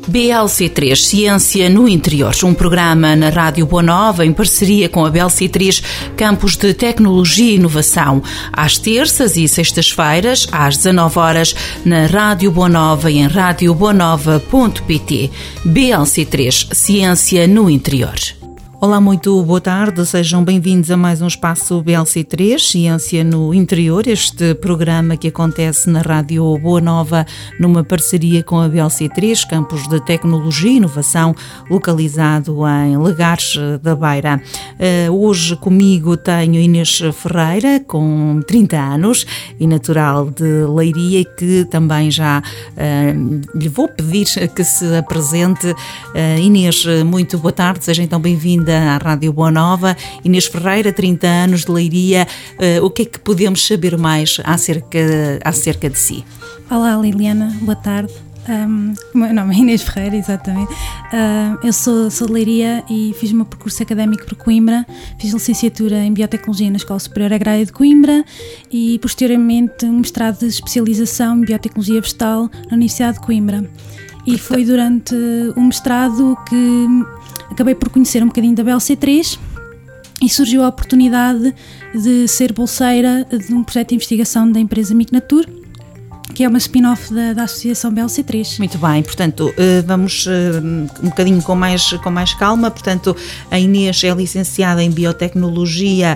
BLC3 Ciência no Interior, um programa na Rádio Boa Nova em parceria com a BLC3 Campus de Tecnologia e Inovação, às terças e sextas-feiras, às 19 horas, na Rádio Boa Nova e em radioboanova.pt. BLC3 Ciência no Interior. Olá, muito boa tarde, sejam bem-vindos a mais um espaço BLC3, Ciência no Interior, este programa que acontece na Rádio Boa Nova numa parceria com a BLC3, Campus de Tecnologia e Inovação, localizado em Legares da Beira. Hoje comigo tenho Inês Ferreira, com 30 anos e natural de Leiria, que também já lhe vou pedir que se apresente. Inês, muito boa tarde, seja então bem-vinda à Rádio Boa Nova. Inês Ferreira, 30 anos, de Leiria. O que é que podemos saber mais acerca de si? Olá, Liliana, boa tarde. O meu nome é Inês Ferreira, exatamente. Eu sou de Leiria e fiz o meu percurso académico por Coimbra. Fiz licenciatura em Biotecnologia na Escola Superior Agrária de Coimbra e, posteriormente, um mestrado de especialização em Biotecnologia Vegetal na Universidade de Coimbra. E foi durante o mestrado que acabei por conhecer um bocadinho da BLC3 e surgiu a oportunidade de ser bolseira de um projeto de investigação da empresa Micnatur, que é uma spin-off da Associação BLC3. Muito bem, portanto, vamos um bocadinho com mais calma. Portanto, a Inês é licenciada em Biotecnologia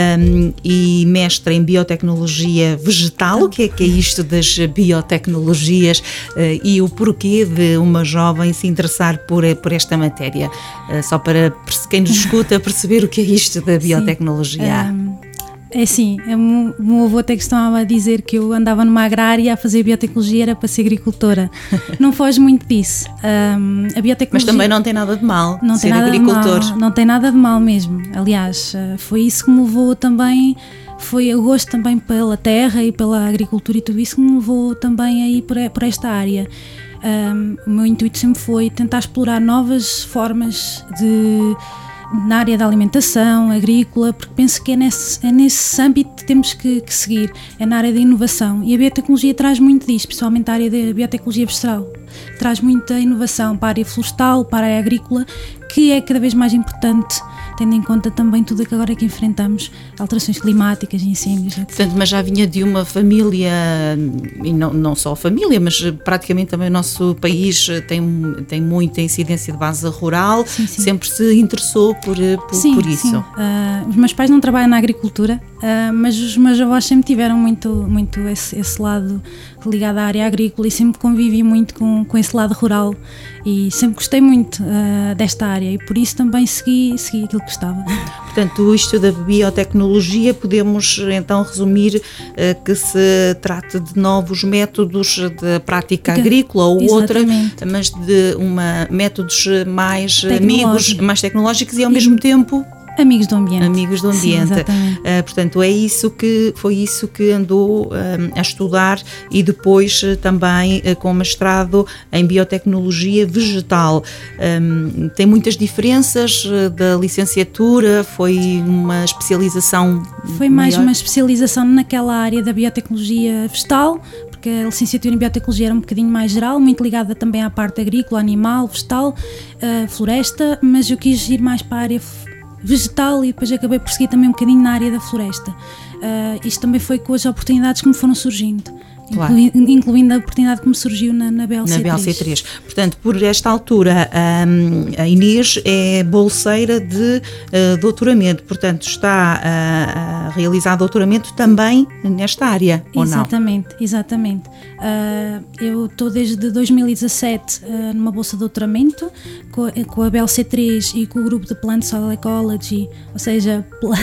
e mestre em Biotecnologia Vegetal. O que é isto das biotecnologias e o porquê de uma jovem se interessar por esta matéria? Só para quem nos escuta perceber o que é isto da biotecnologia. É assim, o meu avô até costumava dizer que eu andava numa agrária a fazer biotecnologia, era para ser agricultora. Não foge muito disso. A biotecnologia, mas também não tem nada de mal ser agricultor. Não tem nada de mal mesmo. Aliás, foi isso que me levou também, foi o gosto também pela terra e pela agricultura e tudo isso que me levou também a ir por esta área. O meu intuito sempre foi tentar explorar novas formas na área da alimentação, agrícola, porque penso que é nesse âmbito que temos que seguir, é na área da inovação. E a biotecnologia traz muito disso, principalmente a área da biotecnologia vegetal. Traz muita inovação para a área florestal, para a área agrícola, que é cada vez mais importante, tendo em conta também tudo que agora que enfrentamos, alterações climáticas, incêndios, etc. Portanto, mas já vinha de uma família, e não só a família, mas praticamente também o nosso país tem muita incidência de base rural, sim. Sempre se interessou por isso. Sim. Os meus pais não trabalham na agricultura, mas os meus avós sempre tiveram muito esse lado ligado à área agrícola e sempre convivi muito com esse lado rural e sempre gostei muito desta área e por isso também segui aquilo que gostava. Portanto, isto da biotecnologia podemos então resumir que se trata de novos métodos de prática agrícola ou outra, mas de métodos mais amigos, mais tecnológicos e ao mesmo tempo amigos do ambiente. Sim, portanto, foi isso que andou a estudar e depois também com mestrado em biotecnologia vegetal. Tem muitas diferenças da licenciatura? Foi uma especialização? Foi mais uma especialização naquela área da biotecnologia vegetal, porque a licenciatura em biotecnologia era um bocadinho mais geral, muito ligada também à parte agrícola, animal, vegetal, floresta, mas eu quis ir mais para a área vegetal e depois acabei por seguir também um bocadinho na área da floresta. Isto também foi com as oportunidades que me foram surgindo. Claro. Incluindo a oportunidade que me surgiu na BLC3. Na BLC3. Portanto, por esta altura, a Inês é bolseira de doutoramento, portanto, está a realizar doutoramento também nesta área, ou não? Exatamente. Eu estou desde 2017 numa bolsa de doutoramento com a BLC3 e com o grupo de Plant Soil Ecology, ou seja,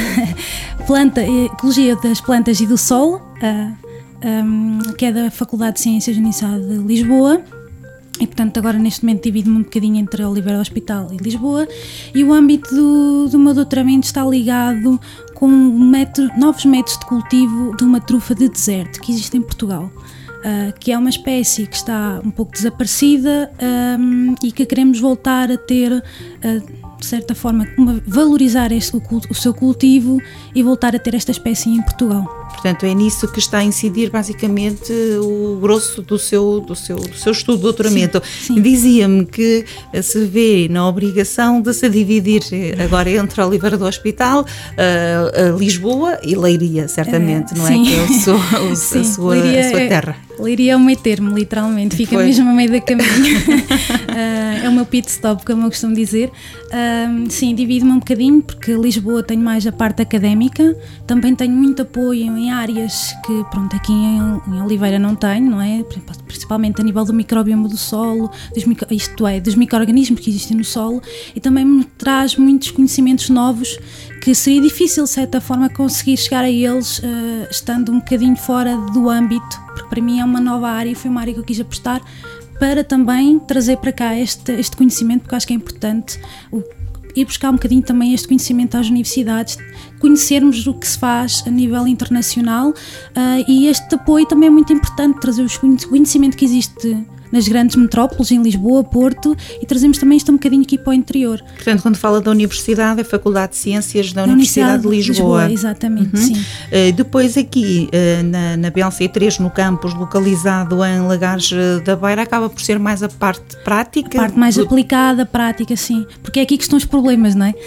ecologia das plantas e do solo, que é da Faculdade de Ciências da Universidade de Lisboa e portanto agora neste momento divido-me um bocadinho entre Oliveira do Hospital e Lisboa e o âmbito do meu doutoramento está ligado com novos métodos de cultivo de uma trufa de deserto que existe em Portugal, que é uma espécie que está um pouco desaparecida e que queremos voltar a ter de certa forma valorizar o seu cultivo e voltar a ter esta espécie em Portugal. Portanto, é nisso que está a incidir basicamente o grosso do seu estudo de doutoramento. Sim. Dizia-me que se vê na obrigação de se dividir agora entre Oliveira do Hospital, Lisboa e Leiria, certamente, não sim. é? Que é a sua terra. Leiria é o meio termo, literalmente, fica mesmo a meio da caminho. É o meu pit stop, como eu costumo dizer. Sim, divido-me um bocadinho, porque Lisboa tem mais a parte académica, também tenho muito apoio em áreas que, pronto, aqui em Oliveira não tenho, não é? Principalmente a nível do microbioma do solo, dos micro-organismos que existem no solo, e também me traz muitos conhecimentos novos que seria difícil, de certa forma, conseguir chegar a eles estando um bocadinho fora do âmbito, porque para mim é uma nova área e foi uma área que eu quis apostar para também trazer para cá este conhecimento, porque acho que é importante ir buscar um bocadinho também este conhecimento às universidades, conhecermos o que se faz a nível internacional, e este apoio também é muito importante, trazer o conhecimento que existe nas grandes metrópoles, em Lisboa, Porto, e trazemos também isto um bocadinho aqui para o interior. Portanto, quando fala da Universidade, é a Faculdade de Ciências da Universidade de Lisboa. Exatamente, sim. Depois aqui, na BLC3, no campus localizado em Lagares da Beira, acaba por ser mais a parte prática? A parte mais aplicada, prática, sim. Porque é aqui que estão os problemas, não é?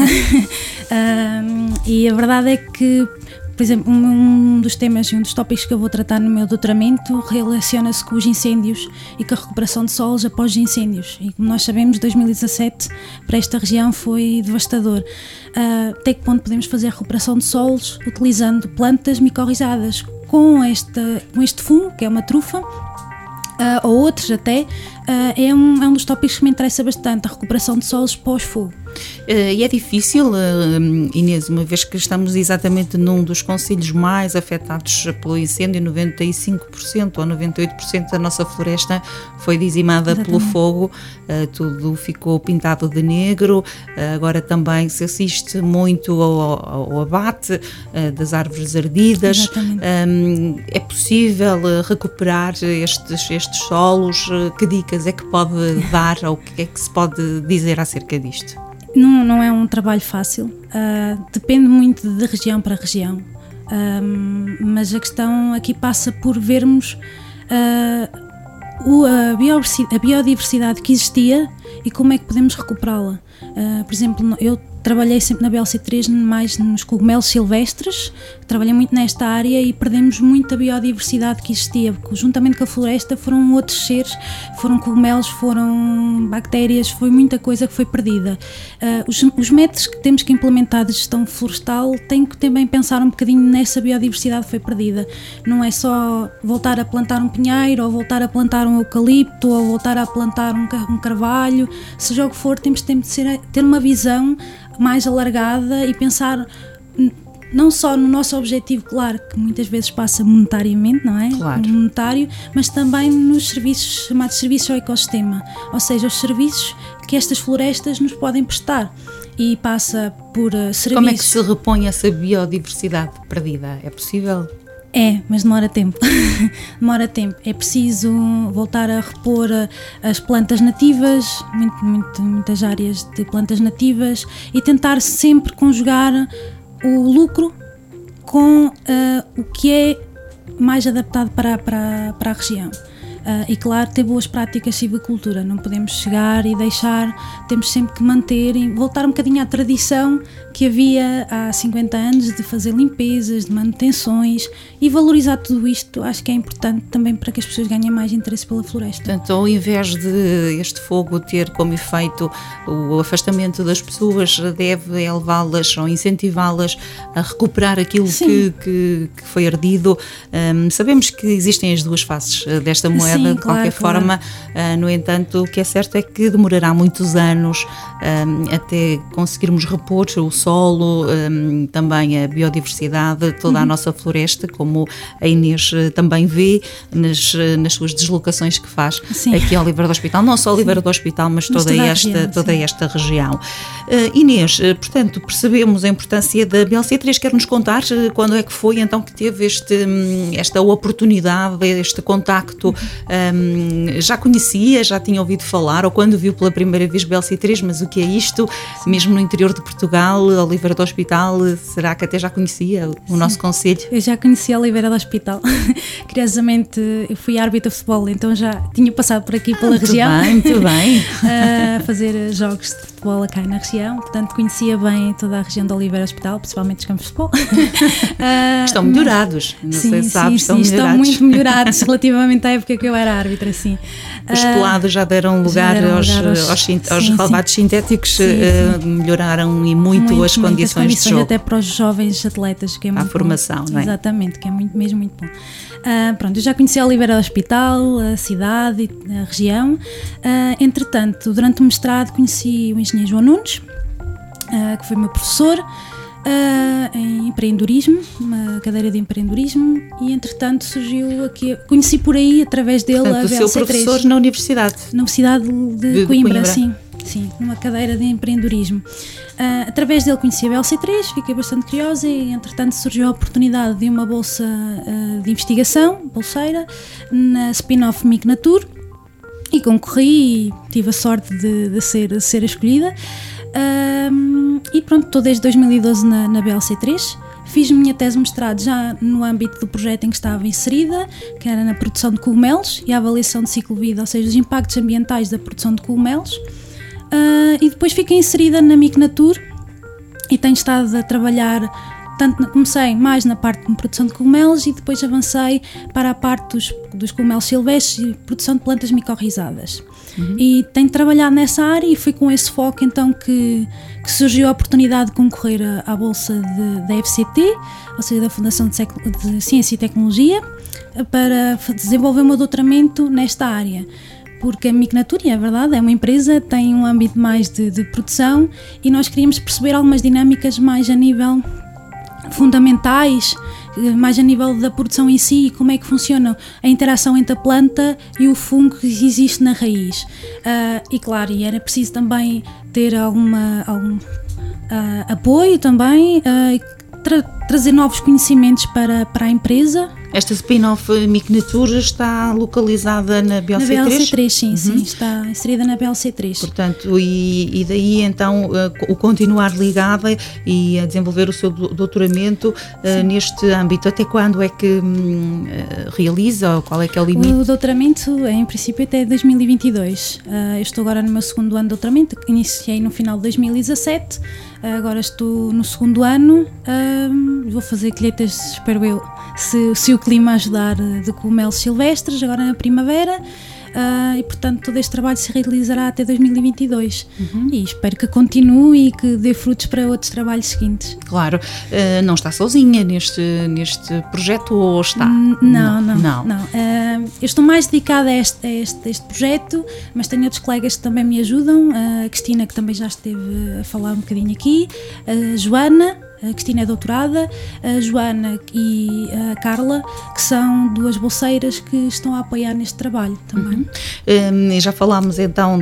E a verdade é que, por exemplo, um dos temas e um dos tópicos que eu vou tratar no meu doutoramento relaciona-se com os incêndios e com a recuperação de solos após os incêndios. E como nós sabemos, 2017 para esta região foi devastador. Até que ponto podemos fazer a recuperação de solos utilizando plantas micorrizadas com este fungo, que é uma trufa, ou outros até, é um dos tópicos que me interessa bastante, a recuperação de solos pós-fogo. E é difícil, Inês, uma vez que estamos exatamente num dos concelhos mais afetados pelo incêndio, 95% ou 98% da nossa floresta foi dizimada pelo fogo, tudo ficou pintado de negro, agora também se assiste muito ao abate das árvores ardidas. É possível recuperar estes solos? Que dicas é que pode dar ou o que é que se pode dizer acerca disto? Não é um trabalho fácil, depende muito de região para região, mas a questão aqui passa por vermos a biodiversidade que existia e como é que podemos recuperá-la. Por exemplo, eu trabalhei sempre na BLC3 mais nos cogumelos silvestres, trabalhei muito nesta área e perdemos muito a biodiversidade que existia, porque juntamente com a floresta foram outros seres, foram cogumelos, foram bactérias, foi muita coisa que foi perdida. Os métodos que temos que implementar de gestão florestal têm que também pensar um bocadinho nessa biodiversidade que foi perdida. Não é só voltar a plantar um pinheiro, ou voltar a plantar um eucalipto, ou voltar a plantar um carvalho, seja o que for, temos de ter uma visão mais alargada e pensar não só no nosso objetivo, claro, que muitas vezes passa monetariamente, não é? Claro. Monetário, mas também nos serviços chamados serviços ao ecossistema, ou seja, os serviços que estas florestas nos podem prestar, e passa por serviços... Como é que se repõe essa biodiversidade perdida? É possível? É, mas demora tempo. Demora tempo. É preciso voltar a repor as plantas nativas, muitas áreas de plantas nativas, e tentar sempre conjugar o lucro com o que é mais adaptado para a região. E claro, ter boas práticas de silvicultura, não podemos chegar e deixar, temos sempre que manter e voltar um bocadinho à tradição que havia há 50 anos de fazer limpezas, de manutenções, e valorizar tudo isto. Acho que é importante também para que as pessoas ganhem mais interesse pela floresta. Portanto, ao invés de este fogo ter como efeito o afastamento das pessoas, deve levá-las ou incentivá-las a recuperar aquilo que foi ardido. Sabemos que existem as duas faces desta moeda. De qualquer forma, no entanto, o que é certo é que demorará muitos anos até conseguirmos repor o solo, também a biodiversidade, toda a nossa floresta, como a Inês também vê nas suas deslocações que faz aqui ao Oliveira do Hospital, não só Oliveira do Hospital, mas toda esta região. Inês, portanto, percebemos a importância da BLC3. Quer-nos contar quando é que foi então que teve esta oportunidade, este contacto já conhecia, já tinha ouvido falar, ou quando viu pela primeira vez BLC3, mas o que é isto? Mesmo no interior de Portugal, Oliveira do Hospital, será que até já conhecia o nosso concelho? Eu já conhecia Oliveira do Hospital. Curiosamente, eu fui árbitra de futebol, então já tinha passado por aqui pela região. Muito bem. A fazer jogos de futebol cá na região, portanto conhecia bem toda a região de Oliveira do Hospital, principalmente os campos de futebol. Estão melhorados, não sei se sabes, estão melhorados. Estão muito melhorados relativamente à época que eu era árbitra, sim. Os pelados já deram lugar aos relevados sintéticos, melhoraram e muito as condições de jogo. Até para os jovens atletas, que é muito bom. A formação, não é? Exatamente, que é mesmo muito bom. Pronto, eu já conheci a Oliveira do Hospital, a cidade, a região. Entretanto, durante o mestrado conheci o engenheiro João Nunes, que foi meu professor, em empreendedorismo, uma cadeira de empreendedorismo, e entretanto surgiu aqui, conheci por aí através dele. Portanto, a BLC3. O seu professor na universidade? Na Universidade de Coimbra, sim, numa cadeira de empreendedorismo. Através dele conheci a BLC3, fiquei bastante curiosa e entretanto surgiu a oportunidade de uma bolsa de investigação, bolseira, na spin-off Micnatur, e concorri e tive a sorte de ser escolhida. E pronto, estou desde 2012 na BLC3. Fiz a minha tese de mestrado já no âmbito do projeto em que estava inserida, que era na produção de cogumelos e a avaliação de ciclo de vida, ou seja, os impactos ambientais da produção de cogumelos. E depois fiquei inserida na Micnatur e tenho estado a trabalhar, comecei mais na parte de produção de cogumelos e depois avancei para a parte dos cogumelos silvestres e produção de plantas micorrizadas. E tenho trabalhado nessa área e foi com esse foco então que surgiu a oportunidade de concorrer à bolsa da FCT, ou seja, da Fundação de Ciência e Tecnologia, para desenvolver o meu doutoramento nesta área. Porque a Micnatur, é verdade, é uma empresa, tem um âmbito mais de produção e nós queríamos perceber algumas dinâmicas mais a nível fundamentais, mais a nível da produção em si e como é que funciona a interação entre a planta e o fungo que existe na raiz. E claro, era preciso também ter algum apoio também, trazer novos conhecimentos para a empresa. Esta spin-off Micnatur está localizada na BLC3? Na BLC3, sim, está inserida na BLC3. Portanto, e daí então o continuar ligada e a desenvolver o seu doutoramento neste âmbito. Até quando é que realiza, ou qual é que é o limite? O doutoramento é em princípio até 2022. Eu estou agora no meu segundo ano de doutoramento, iniciei no final de 2017, agora estou no segundo ano, vou fazer colheitas, espero eu, se o clima ajudar, de cogumelos silvestres agora na primavera, e portanto todo este trabalho se realizará até 2022 e espero que continue e que dê frutos para outros trabalhos seguintes. Claro, não está sozinha neste projeto ou está? Não. Eu estou mais dedicada a este projeto, mas tenho outros colegas que também me ajudam, a Cristina, que também já esteve a falar um bocadinho aqui, a Joana. A Cristina é doutorada, a Joana e a Carla, que são duas bolseiras que estão a apoiar neste trabalho também. Já falámos então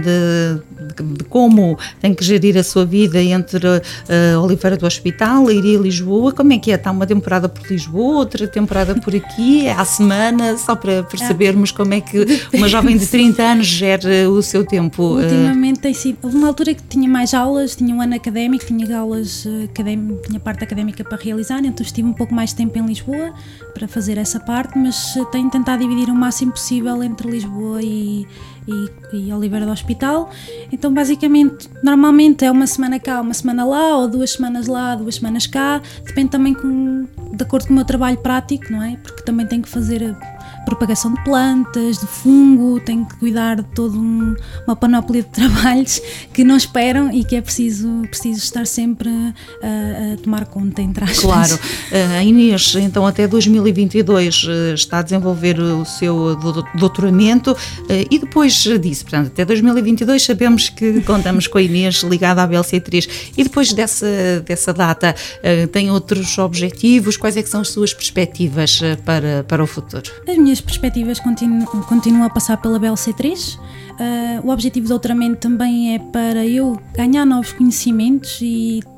de como tem que gerir a sua vida entre Oliveira do Hospital, Leiria e Lisboa. Como é que é? Está uma temporada por Lisboa, outra temporada por aqui, à semana, só para percebermos como é que uma jovem de 30 anos gera o seu tempo. Ultimamente tem sido, houve uma altura que tinha mais aulas, tinha um ano académico, tinha aulas académicas, tinha parte académica para realizar, então estive um pouco mais de tempo em Lisboa para fazer essa parte, mas tenho tentado dividir o máximo possível entre Lisboa e Oliveira do Hospital. Então basicamente, normalmente é uma semana cá, uma semana lá, ou 2 semanas lá, 2 semanas cá, depende também de acordo com o meu trabalho prático, não é? Porque também tenho que fazer propagação de plantas, de fungo, tenho que cuidar de toda uma panóplia de trabalhos que não esperam e que é preciso estar sempre a tomar conta, entre aspas. Claro. A Inês, então, até 2022 está a desenvolver o seu doutoramento e depois disso, portanto, até 2022 sabemos que contamos com a Inês ligada à BLC3 e depois dessa data tem outros objetivos? Quais é que são as suas perspectivas para o futuro? As minhas perspectivas continuam a passar pela BLC3. O objetivo do doutoramento também é para eu ganhar novos conhecimentos e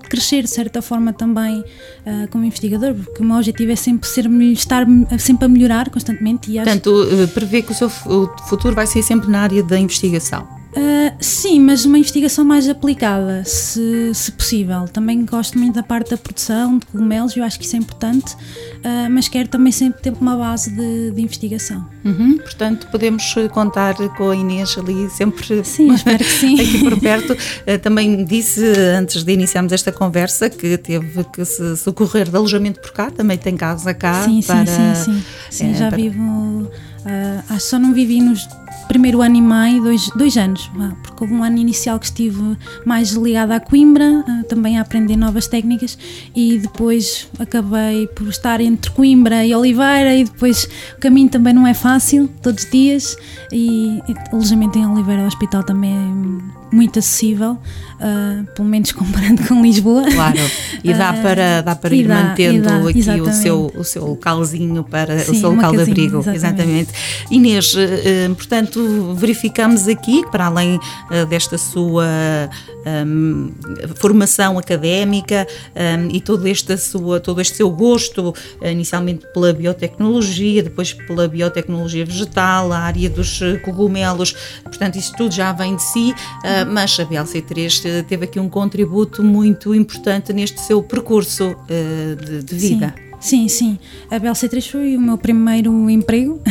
crescer de certa forma também como investigador, porque o meu objetivo é sempre estar sempre a melhorar constantemente. E portanto, prevê que o seu futuro vai ser sempre na área da investigação? Sim, mas uma investigação mais aplicada, se possível. Também gosto muito da parte da produção de cogumelos, eu acho que isso é importante, mas quero também sempre ter uma base de investigação. Portanto, podemos contar com a Inês ali sempre. Sim, espero que sim. Aqui por perto. Também disse, antes de iniciarmos esta conversa, que teve que se socorrer de alojamento por cá, também tem casa cá. Sim, sim, já vivo. Acho que só não vivi nos primeiro ano e meio, dois anos, porque houve um ano inicial que estive mais ligada à Coimbra, também a aprender novas técnicas, e depois acabei por estar entre Coimbra e Oliveira, e depois o caminho também não é fácil, todos os dias, e o alojamento em Oliveira, o hospital também é muito acessível, pelo menos comparando com Lisboa. Claro, e dá para ir mantendo aqui o seu localzinho, o seu local de abrigo. Exatamente. Inês, portanto, verificamos aqui, para além desta sua formação académica e todo este seu gosto, inicialmente pela biotecnologia, depois pela biotecnologia vegetal, a área dos cogumelos, portanto, isso tudo já vem de si, mas a BLC3 teve aqui um contributo muito importante neste seu percurso de vida. Sim. A BLC3 foi o meu primeiro emprego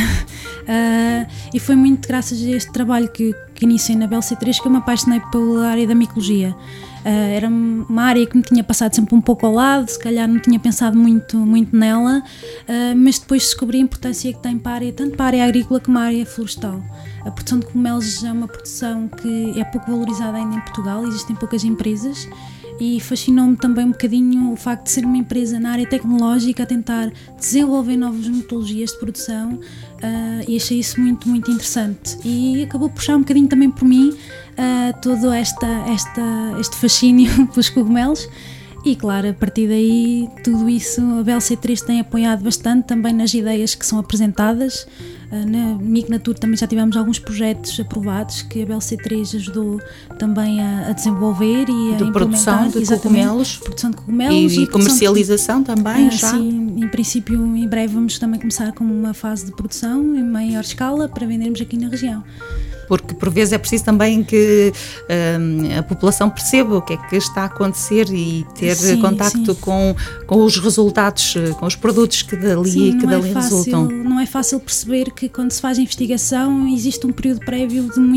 e foi muito graças a este trabalho que iniciei na BLC3 que eu me apaixonei pela área da micologia. Era uma área que me tinha passado sempre um pouco ao lado, se calhar não tinha pensado muito nela, mas depois descobri a importância que tem para a área, tanto para a área agrícola como a área florestal. A produção de cogumelos é uma produção que é pouco valorizada ainda em Portugal, existem poucas empresas, e fascinou-me também um bocadinho o facto de ser uma empresa na área tecnológica a tentar desenvolver novas metodologias de produção, e achei isso muito interessante, e acabou por puxar um bocadinho também por mim todo este fascínio pelos cogumelos. E claro, a partir daí, tudo isso a BLC3 tem apoiado bastante também nas ideias que são apresentadas. Na Micnatur também já tivemos alguns projetos aprovados que a BLC3 ajudou também a desenvolver e a implementar. Produção de cogumelos e comercialização também já? Sim, em princípio em breve vamos também começar com uma fase de produção em maior escala para vendermos aqui na região. Porque por vezes é preciso também que a população perceba o que é que está a acontecer e ter contacto com os resultados, com os produtos que dali resultam. Não é fácil perceber que quando se faz investigação existe um período prévio de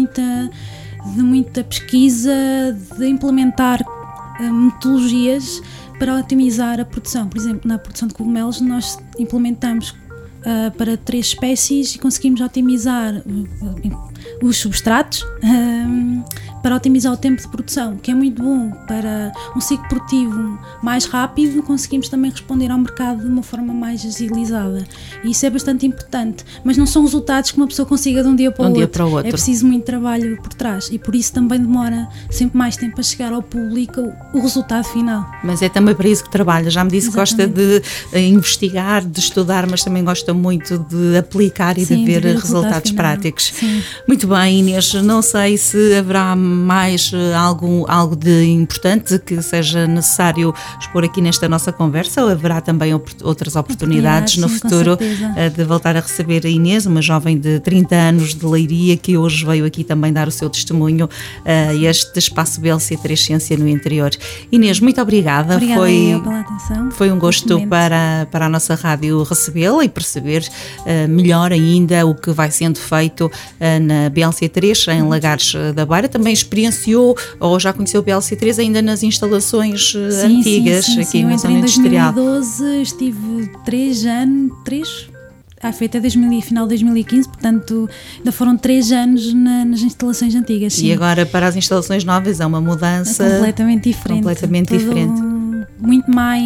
muita pesquisa, de implementar metodologias para otimizar a produção. Por exemplo, na produção de cogumelos nós implementamos para 3 espécies e conseguimos otimizar os substratos para otimizar o tempo de produção, que é muito bom para um ciclo produtivo mais rápido. Conseguimos também responder ao mercado de uma forma mais agilizada, e isso é bastante importante, mas não são resultados que uma pessoa consiga de um dia para o outro. É preciso muito trabalho por trás, e por isso também demora sempre mais tempo a chegar ao público o resultado final. Mas é também para isso que trabalha. Já me disse que gosta de investigar, de estudar, mas também gosta muito de aplicar e de ver resultados práticos. Sim. Muito bem, Inês, não sei se haverá mais algo de importante que seja necessário expor aqui nesta nossa conversa, ou haverá também outras oportunidades no futuro de voltar a receber a Inês, uma jovem de 30 anos de Leiria, que hoje veio aqui também dar o seu testemunho a este espaço BLC3 Ciência no Interior. Inês, muito obrigada. Obrigada pela atenção. Foi um gosto para a nossa rádio recebê-la e perceber melhor ainda o que vai sendo feito na BLC3 em Lagares da Beira. Também experienciou ou já conheceu o BLC3 ainda nas instalações antigas aqui na zona industrial. Em 2012 estive 3 anos, foi até final de 2015, portanto ainda foram 3 anos nas instalações antigas. Sim. E agora para as instalações novas é uma mudança completamente diferente. Muito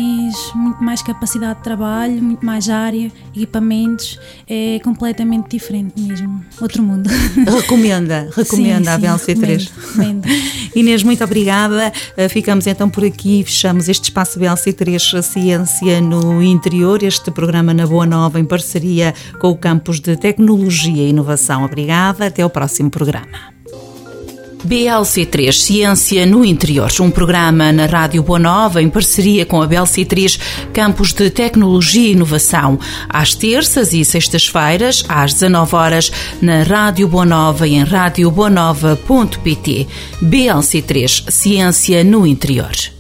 mais capacidade de trabalho, muito mais área, equipamentos, é completamente diferente mesmo, outro mundo. Recomenda a BLC3. Recomendo. Inês, muito obrigada. Ficamos então por aqui, fechamos este espaço BLC3 Ciência no Interior, este programa na Boa Nova em parceria com o Campus de Tecnologia e Inovação. Obrigada, até ao próximo programa. BLC3 Ciência no Interior, um programa na Rádio Boa Nova em parceria com a BLC3 Campus de Tecnologia e Inovação, às terças e sextas-feiras, às 19 horas, na Rádio Boa Nova e em radioboanova.pt. BLC3 Ciência no Interior.